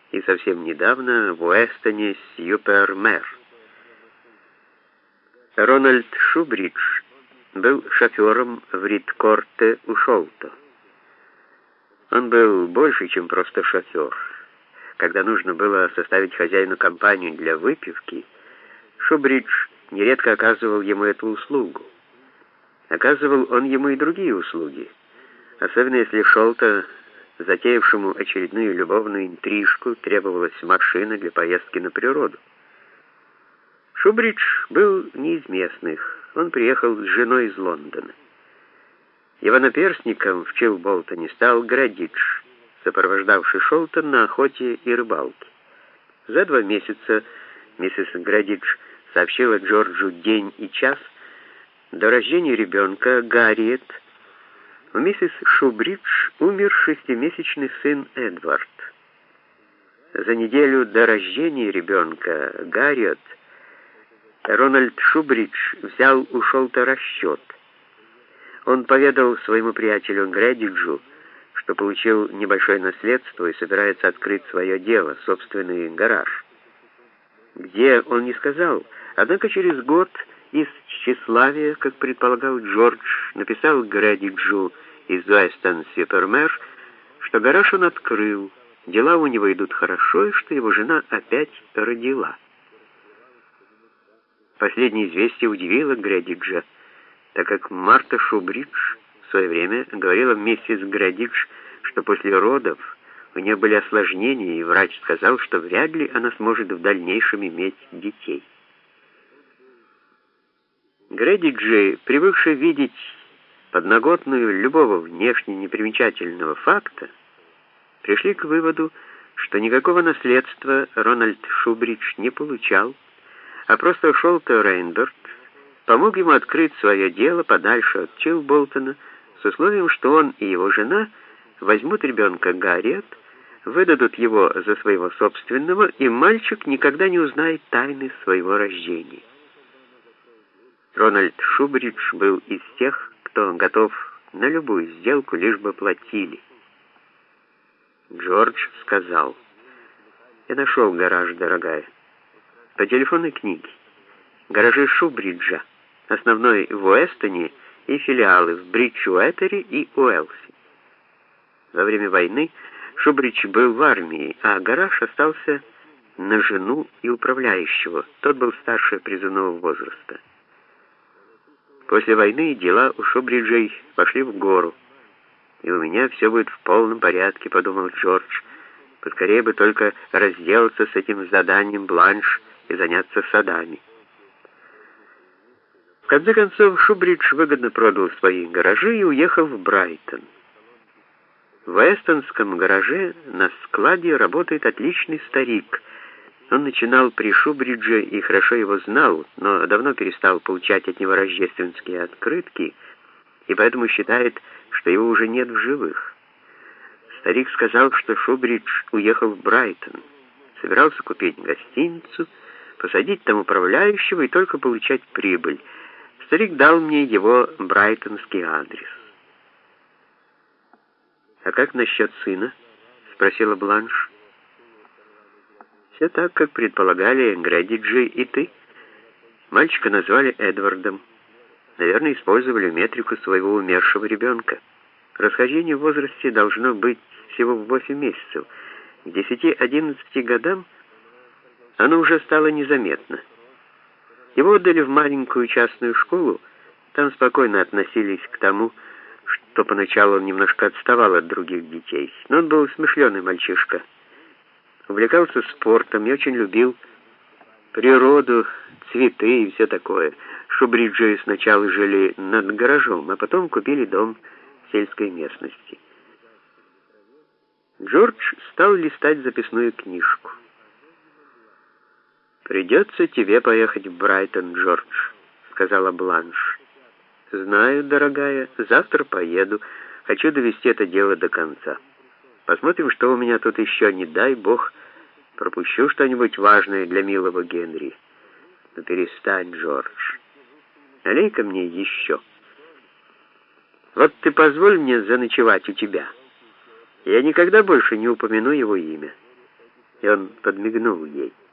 и совсем недавно в Уэстоне-сюпер-Мэр. Рональд Шубридж был шофером в Ридкорте у Шолто. Он был больше, чем просто шофер. Когда нужно было составить хозяину компанию для выпивки, Шубридж нередко оказывал ему эту услугу. Оказывал он ему и другие услуги, особенно если Шолто, затеявшему очередную любовную интрижку, требовалась машина для поездки на природу. Шубридж был не из местных. Он приехал с женой из Лондона. Его наперсником в Чилболтоне стал Градидж, сопровождавший Шолто на охоте и рыбалке. За 2 месяца миссис Градидж сообщила Джорджу день и час до рождения ребенка Гарриет. У миссис Шубридж умер 6-месячный сын Эдвард. За неделю до рождения ребенка Гарриет Рональд Шубридж взял у Шолто расчет. Он поведал своему приятелю Градиджу, что получил небольшое наследство и собирается открыть свое дело, собственный гараж. Где, он не сказал, однако через год из тщеславия, как предполагал Джордж, написал Градиджу из Уэстон-сюпер-Мэр, что гараж он открыл, дела у него идут хорошо и что его жена опять родила. Последнее известие удивило Градиджа, так как Марта Шубридж в свое время говорила миссис Градидж, что после родов у нее были осложнения, и врач сказал, что вряд ли она сможет в дальнейшем иметь детей. Градиджи, привыкшие видеть подноготную любого внешне непримечательного факта, пришли к выводу, что никакого наследства Рональд Шубридж не получал, а просто Шолто Рейнберт помог ему открыть свое дело подальше от Чилболтона с условием, что он и его жена возьмут ребенка Гарриет, выдадут его за своего собственного, и мальчик никогда не узнает тайны своего рождения. Рональд Шубридж был из тех, кто готов на любую сделку, лишь бы платили. Джордж сказал: «Я нашел гараж, дорогая, по телефонной книге. Гаражи Шубриджа, основной в Уэстоне и филиалы в Бриджуэтере и Уэлси. Во время войны Шубридж был в армии, а гараж остался на жену и управляющего. Тот был старше призывного возраста. После войны дела у Шубриджей пошли в гору. И у меня все будет в полном порядке», — подумал Джордж. «Поскорее бы только разделаться с этим заданием Бланш и заняться садами». В конце концов, Шубридж выгодно продал свои гаражи и уехал в Брайтон. В эстонском гараже на складе работает отличный старик. Он начинал при Шубридже и хорошо его знал, но давно перестал получать от него рождественские открытки, и поэтому считает, что его уже нет в живых. Старик сказал, что Шубридж уехал в Брайтон, собирался купить гостиницу, посадить там управляющего и только получать прибыль. Старик дал мне его брайтонский адрес. «А как насчет сына?» — спросила Бланш. «Все так, как предполагали Градиджи и ты. Мальчика назвали Эдвардом. Наверное, использовали метрику своего умершего ребенка. Расхождение в возрасте должно быть всего в 8 месяцев. К 10-11 годам оно уже стало незаметно. Его отдали в маленькую частную школу. Там спокойно относились к тому, что поначалу он немножко отставал от других детей. Но он был смышленый мальчишка. Увлекался спортом и очень любил природу, цветы и все такое. Шубриджи сначала жили над гаражом, а потом купили дом в сельской местности. Джордж стал листать записную книжку. «Придется тебе поехать в Брайтон, Джордж», — сказала Бланш. «Знаю, дорогая, завтра поеду. Хочу довести это дело до конца. Посмотрим, что у меня тут еще, не дай бог, пропущу что-нибудь важное для милого Генри. Ну перестань, Джордж. Налей-ка мне еще. Вот ты позволь мне заночевать у тебя. Я никогда больше не упомяну его имя». и он подмигнул ей.